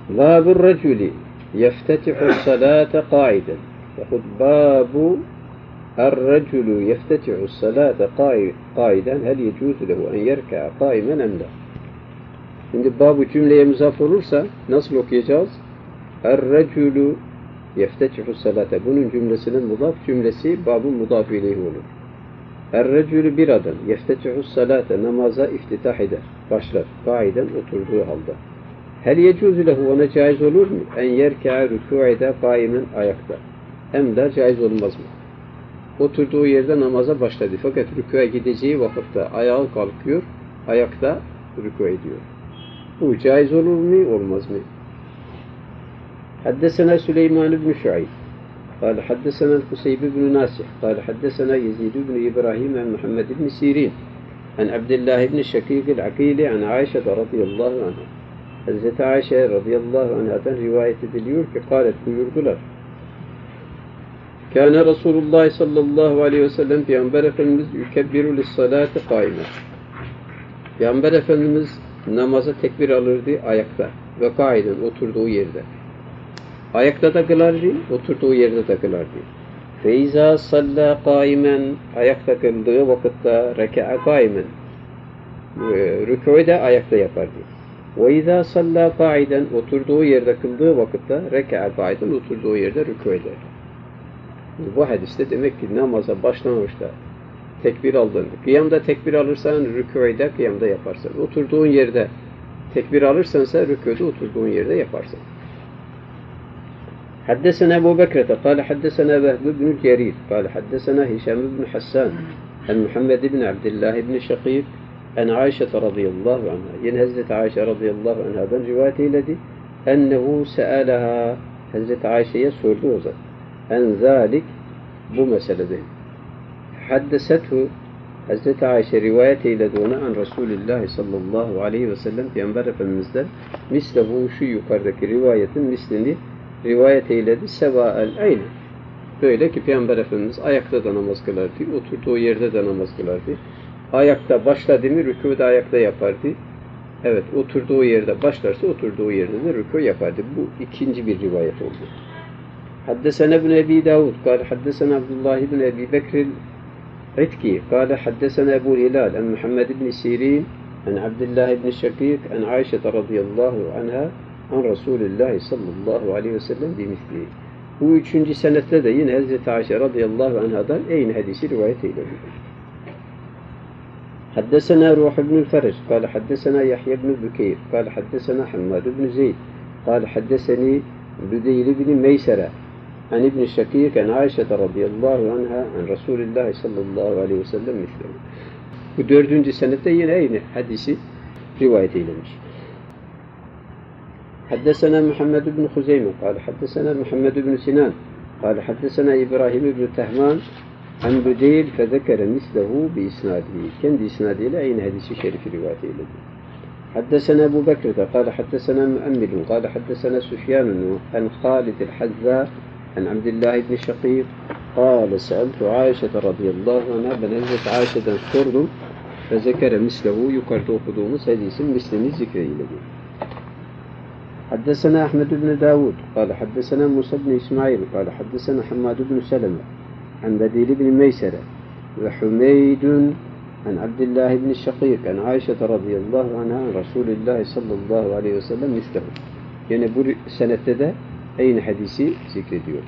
Babur reculi yeftetihu salate qaiden. Yahut babu الرجل يفتتح الصلاة قائدا هل يجوز له أن يركع قائما أم لا? Şimdi babu cümleye muzaf olursa nasıl okuyacağız? Er-reculu yeftetihu salate. Bunun cümlesinin mudaf cümlesi babun mudaf ileyhi olur. Er-reculu bir adam yeftetihu salate namaza iftitah eder. Başlar. Kaiden oturduğu halde. Hel yecuzu lehu ona caiz olur mu? En yerke'a rükû eder kaimen ayakta. Hem de caiz olmaz mı? Oturduğu yerde namaza başladı. Fakat rükûya gideceği vakitte ayağı kalkıyor, ayakta rükû ediyor. Bu caiz olur mu, olmaz mı? Haddesena Süleyman ibn Şuayb. قال حدثنا القصيب بن ناسح قال حدثنا يزيد بن إبراهيم عن محمد بن سيرين عن عبد الله بن الشقيق العقيلي عن عائشة رضي الله عنها. Hazreti Ayşe radıyallahu anhadan rivayet ediliyor ki kâlet buyurdular. Kâne Resulullah sallallahu aleyhi ve sellem Peygamber Efendimiz yükebbiru lissalâti kâime. Peygamber Efendimiz namaza tekbir alırdı ayakta ve kaiden oturduğu yerde. Ayakta da kılardı, oturduğu yerde de kılardı. Feiza salla kâimen ayakta kıldığı vakitte reka'a kâimen. Rükû'yu da ayakta yapardı. Ve izâ salla kâiden oturduğu yerde kıldığı vakitte reka'a kâiden oturduğu yerde rükû eder. Bu hadiste demek ki namaza başlangıçta tekbir aldın. Kıyamda tekbir alırsan rükû'yu da kıyamda yaparsın. Oturduğun yerde tekbir alırsansa rükû'da oturduğun yerde yaparsın. حدثنا أبو بكرة قال حدثنا وهب بن جرير قال حدثنا هشام بن حسان عن محمد بن عبد الله بن شقيق عن عائشة رضي الله عنها yine Hazreti Ayşe radıyallahu anhadan rivayet eyledi ennehu se'alaha Hazreti Ayşe'ye sordu o zaman en zalik bu meselede haddesethu Hazreti Ayşe rivayet eyledi ona an Resulullah sallallahu aleyhi ve sellem Peygamber Efendimiz'den mislehu şu yukarıdaki rivayetin mislini rivayet eyledi sevaen aynı. Böyle ki Peygamber Efendimiz ayakta da namaz kılardı, oturduğu yerde de namaz kılardı. Ayakta başladı mı rükû da ayakta yapardı. Evet, oturduğu yerde başlarsa oturduğu yerde de rükû yapardı. Bu ikinci bir rivayet oldu. Haddesena ibn Ebi Davud, kâle haddesena Abdullah ibn Ebi Bekr İtki, kâle haddesena Ebu Hilal, en Muhammed ibn Sirin, en Abdullah ibn Şakik, en Ayşe radıyallahu anha, an Resulullah sallallahu aleyhi ve sellem bimisli. Bu üçüncü senette de yine Hazreti Ayşe radıyallahu anhadan aynı hadisi rivayet eyledi. Haddesena Ruh ibn Ferec, kâle haddesena Yahya ibn Bükeyr, kâle haddesena Hammad ibn Zeyd, kâle haddeseni Büdeyl ibn Meysere, an ibn Şakik, an Ayşe radıyallahu anha, an Resulullah sallallahu aleyhi ve sellem misli. Bu dördüncü senette yine aynı hadisi rivayet eylemiş. حدثنا محمد بن خزيمة قال حدثنا محمد بن سنان قال حدثنا إبراهيم بن تهمان عن بديل فذكر مثله بإسناده kendi isnadiyle aynı hadisi şerifi rivayet eyledi. حدثنا أبو بكر قال حدثنا مؤمل قال حدثنا سفيان عن خالد الحذاء عن عبد الله بن شقيق قال سألت عائشة رضي الله عنها ben Hazreti Ayşe'den sordum فذكر مثله yukarıda okuduğumuz hadisin mislini zikreyledi. حدثنا أحمد بن داود قال حدثنا موسى بن إسماعيل قال حدثنا حماد بن سلمة عن بديل بن ميسرة وحميد عن عبد الله بن الشقيق عن عائشة رضي الله عنها عن رسول الله صلى الله عليه وسلم مثله. Yani bu senette de aynı hadisi zikrediyor.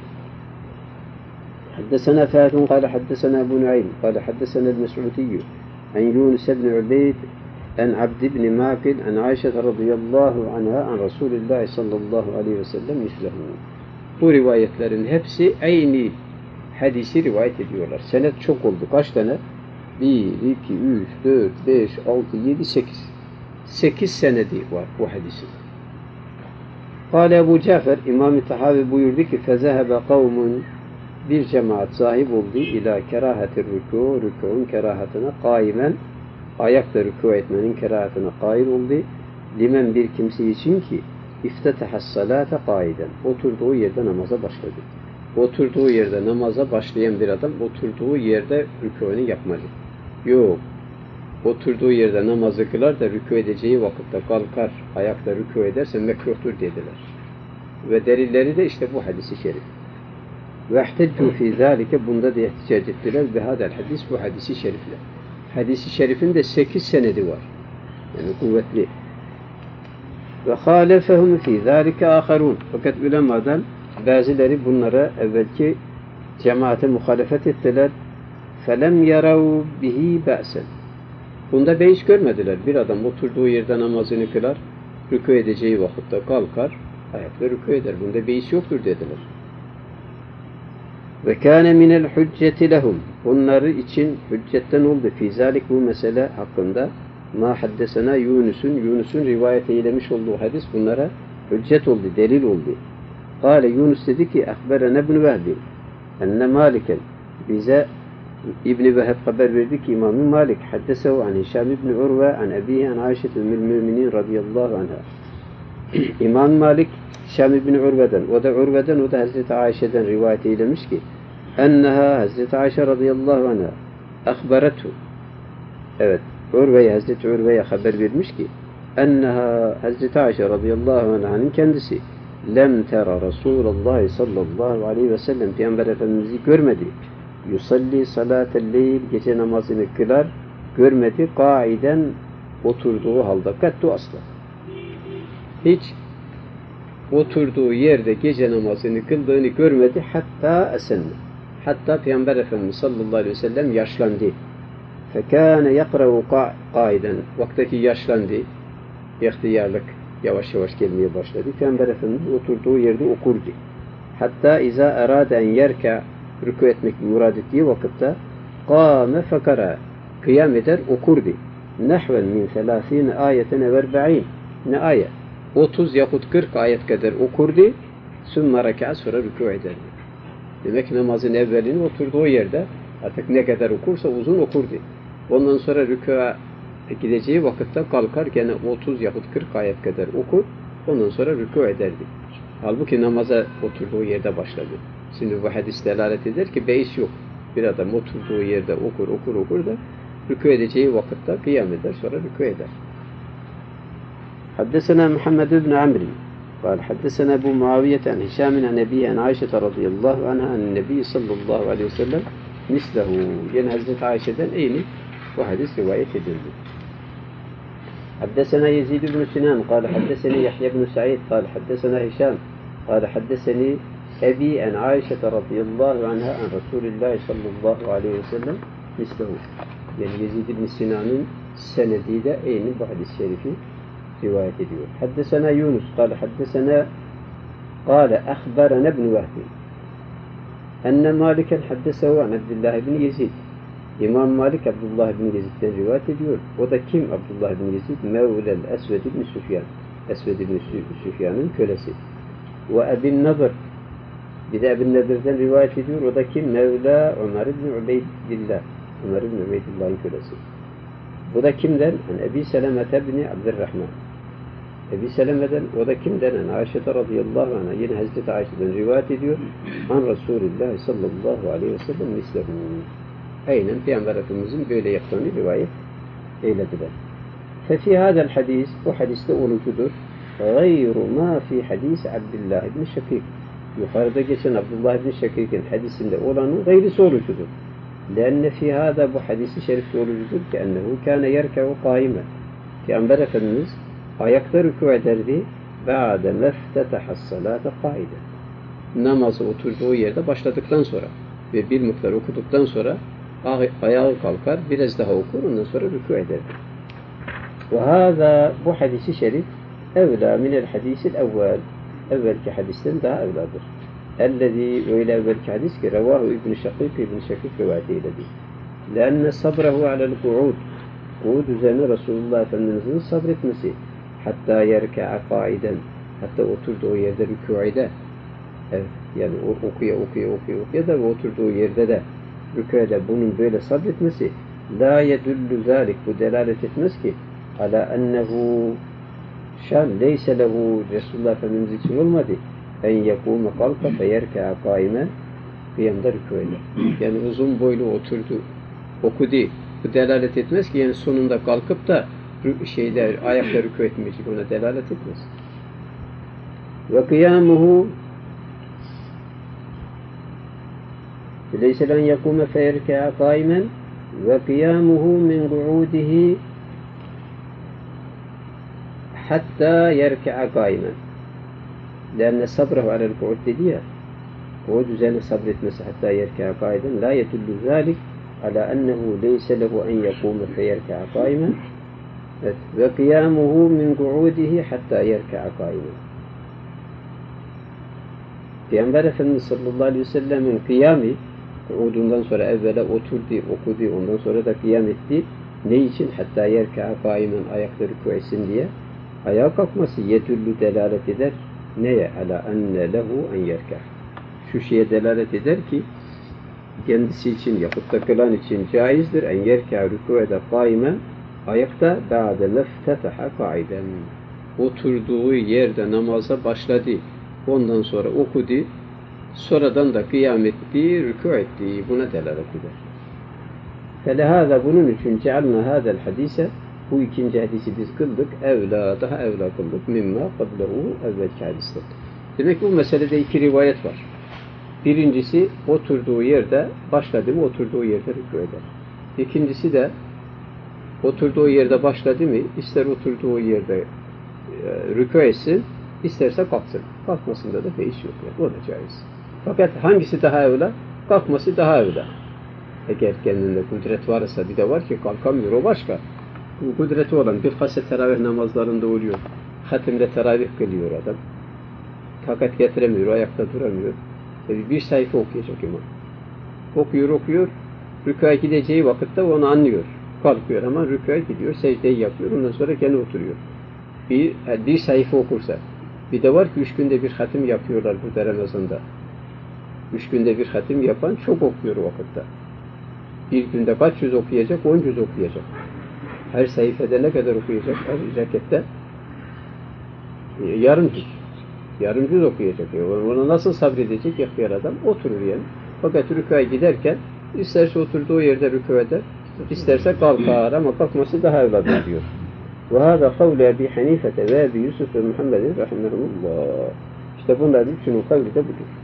حدثنا فهد قال حدثنا أبو نعيم قال حدثنا المسعودي عن يونس بن عبيد عن عبد بن ماكل عن عائشة رضي الله عنها عن رسول الله صلى الله عليه وسلم مثله. Bu rivayetlerin hepsi aynı hadisi rivayet ediyorlar. Senet çok oldu. Kaç tane? 1, 2, 3, 4, 5, 6, 7, 8. 8 senedi var bu hadisin. Kâle Ebu Cafer, İmam-ı Tahavi buyurdu ki فَذَهَبَ قَوْمٌ bir cemaat sahip oldu ila kerahetir rükû, rükûun kerahatına kaimen ayakta rükû etmenin kerahatine kail oldu. Limen bir kimse için ki iftetehas salate kaiden. Oturduğu yerde namaza başladı. Oturduğu yerde namaza başlayan bir adam oturduğu yerde rükûunu yapmalı. Yok. oturduğu yerde namazı kılar da rükû edeceği vakitte kalkar, ayakta rükû ederse mekruhtur dediler. Ve delilleri de işte bu hadisi şerif. وَاحْتَجُّوا فِي ذَٰلِكَ Bunda da ihticac ettiler. بِهَذَا hadis bu hadisi şerifle. Hadisi şerifin de 8 senedi var. Yani kuvvetli. وَخَالَفَهُمْ فِي ذَٰلِكَ آخَرُونَ Fakat ulemadan bazıları bunlara evvelki cemaate muhalefet ettiler. فَلَمْ يَرَوْا بِهِ بَأْسًا Bunda beis görmediler. Bir adam oturduğu yerde namazını kılar, rükû edeceği vakitte kalkar, ayakta rükû eder. Bunda beis yoktur dediler. Ve kâne minel hücceti lehum. Bunları için hüccetten oldu. Fîzâlik bu mesele hakkında ma haddesena Yunus'un rivayet eylemiş olduğu hadis bunlara hüccet oldu, delil oldu. Kâle Yunus dedi ki ehberene ibn Vehbi enne Maliken bize İbn-i Veheb haber verdi ki İmam-ı Malik haddesehu an Hişam ibn Urve an ebihi an Ayşe ümmül müminin radıyallahu anha. İmam Malik Hişam ibn Urve'den, o da Hazreti Ayşe'den rivayet eylemiş ki enneha Hazreti Ayşe radıyallahu anha akhbarethu. Evet, Hazreti Urve'ye haber vermiş ki enneha Hazreti Ayşe radıyallahu anh'ın kendisi lem tera Resulullah sallallahu aleyhi ve sellem Peygamber Efendimiz'i görmedi. Yusalli salatel leyl gece namazını kılar görmedi. Kaiden oturduğu halde kattu asla. Hiç oturduğu yerde gece namazını kıldığını görmedi. Hatta esenne. Hatta Peygamber Efendimiz sallallahu aleyhi ve sellem yaşlandı. Fekâne yakra'u kaiden. Vaktaki yaşlandı. İhtiyarlık yavaş yavaş gelmeye başladı. Peygamber Efendimiz oturduğu yerde okurdu. Hatta iza erâde en yerka rükû etmek murad ettiği vakitte kâme fekara kıyam eder okurdu. Nehven min 30 ayeten ev 40 ne ayet? 30 yahut 40 ayet kadar okurdu. Sümme reka'a sonra rükû ederdi. Demek ki namazın evvelini oturduğu yerde artık ne kadar okursa uzun okurdu. Ondan sonra rükûa gideceği vakitte kalkar gene 30 yahut 40 ayet kadar okur. Ondan sonra rükû ederdi. Halbuki namaza oturduğu yerde başladı. Şimdi bu hadis delalet eder ki beis yok. Bir adam oturduğu yerde okur da rükû edeceği vakitte kıyam eder sonra rükû eder. Haddesena Muhammed ibn Amr قال حدثنا أبو معاوية عن هشام عن أبيه عن عائشة رضي الله عنها عن النبي صلى الله عليه وسلم مثله يعني Hazreti Ayşe'den aynı bu hadis rivayet edildi. حدثنا يزيد بن سنان قال حدثني يحيى بن سعيد قال حدثنا هشام قال حدثني أبي عن عائشة رضي الله عنها عن رسول الله صلى الله عليه وسلم مثله yani Yezid ibn Sinan'ın senediyle aynı bu hadis-i şerifi rivayet ediyor. Haddesena Yunus قال أخبرنا ابن وهب أن مالكا حدثه عن عبد الله بن يزيد İmam Malik Abdullah bin Yezid'den rivayet ediyor. O da kim Abdullah bin Yezid? Mevlel Esved ibn Süfyan. Esved ibn Süfyan'ın kölesi. Ve Ebin Nadir. Bir de Ebin Nadir'den rivayet ediyor. O da kim? Mevla Ömer ibn Ubeydillah. Ömer ibn Ubeydillah'ın kölesi. Bu da kimden? Ebi Selemete bin Abdurrahman. Ebi Seleme'den, o da kimden? Ayşe radıyallahu anha. Yine Hazreti Ayşe'den rivayet ediyor. An Resulullah sallallahu aleyhi ve sellem mislehu. Aynen Peygamber Efendimiz'in böyle yaptığını rivayet eylediler. Fefi hadel hadis, bu hadiste olucudur. Gayru ma fi hadis Abdullah ibn Şakik. Yukarıda geçen Abdullah ibn Şakik'in hadisinde olanın gayrisi olucudur. Lenne fi hada bu hadisi şerifte olucudur ki ennehu kâne yerke'u kâime. Peygamber Efendimiz ayakta rükû ederdi. Ba'de meftetaha's salâte kâide. Namazı oturduğu yerde başladıktan sonra ve bir miktar okuduktan sonra ayağı kalkar, biraz daha okur, ondan sonra rükû eder. Ve hâzâ bu hadisi şerif evlâ minel hadisil evvel. Evvelki hadisten daha evladır. Ellezî öyle evvelki hadis ki revâhu İbn-i Şakik rivayet eyledi. Leenne sabrehu alel ku'ud. Ku'ud üzerine Resulullah Efendimiz'in sabretmesi. Hatta yerke'a kaiden. Hatta oturduğu yerde rükû eder. Evet, yani okuya da oturduğu yerde de rükûde bunun böyle sabretmesi la yedullu zalik bu delalet etmez ki ala ennehu şan leyse lehu Resulullah Efendimiz için olmadı en yekûme kalka fe yerke'a kâimen kıyamda rükû eder. Yani uzun boylu oturdu, okudu, Bu delalet etmez ki yani sonunda kalkıp da ayakta rükû etmeyecek, ona delalet etmez. Ve kıyamuhu leyse len yekûme feyerke'a kâimen ve kıyamuhu min gu'ûdihi hatta yerke'a kâimen. Lenne sabrahu alel gu'ud dedi ya, gu'ud üzerine sabretmesi hatta yerke'a kâiden la yedullu zâlik ala ennehu leyse lehu en yekûme feyerke'a kâimen ve kıyamuhu min gu'ûdihi hatta yerke'a kâimen. Peygamber Efendimiz sallallahu aleyhi ve sellemin kıyamı, udundan sonra evvela oturdu, okudu, ondan sonra da kıyam etti. Ne için? Hatta yerke'a kâimen, ayakta rükû etsin diye. Ayağa kalkması yedüllü delalet eder. Neye? Ala enne lehu en yerke'a. Şu şeye delalet eder ki, kendisi için, yapıp da kılan için caizdir. En yerke'a rükû eder kâimen, ayakta ba'de meftetaha kâiden. Oturduğu yerde namaza başladı. Ondan sonra okudu, sonradan da kıyam etti, rükû etti. Buna delalet eder. Felehâzâ bunun için cealna hâzel hadise, bu ikinci hadisi biz kıldık, daha evlâ kıldık, mimmâ kablehu evvelki hadisler. Demek ki bu meselede iki rivayet var. Birincisi, oturduğu yerde başladı mı, oturduğu yerde rükû eder. İkincisi de, oturduğu yerde başladı mı, ister oturduğu yerde rükû etsin, İsterse kalksın. Kalkmasında da beis yok. Yani. O da caiz. Fakat hangisi daha evla? Kalkması daha evla. Eğer kendinde kudret varsa, bir de var ki kalkamıyor, o başka. Bu kudreti olan bir fase teravih namazlarında oluyor. Hatimde teravih kılıyor adam. Takat getiremiyor, ayakta duramıyor. Bir sayfa okuyacak imam. Okuyor, rükûya gideceği vakitte onu anlıyor. Kalkıyor ama rükûya gidiyor, secdeyi yapıyor, ondan sonra gene oturuyor. Bir sayfa okursa, bir de var ki 3 günde bir hatim yapıyorlar burada Ramazan'da. 3 günde bir hatim yapan çok okuyor o vakitte. Bir günde kaç yüz okuyacak? 10 yüz okuyacak. Her sayfada ne kadar okuyacak? Her rekette yarım yüz okuyacak. Ona nasıl sabredecek ihtiyar adam? Oturur yani. Fakat rükûya giderken isterse oturduğu yerde rükû eder, isterse kalkar ama kalkması daha evladır diyor. وهذا قول أبي حنيفة وأبي يوسف ومحمد رحمهم الله. İşte bunların üçünün kavli de budur.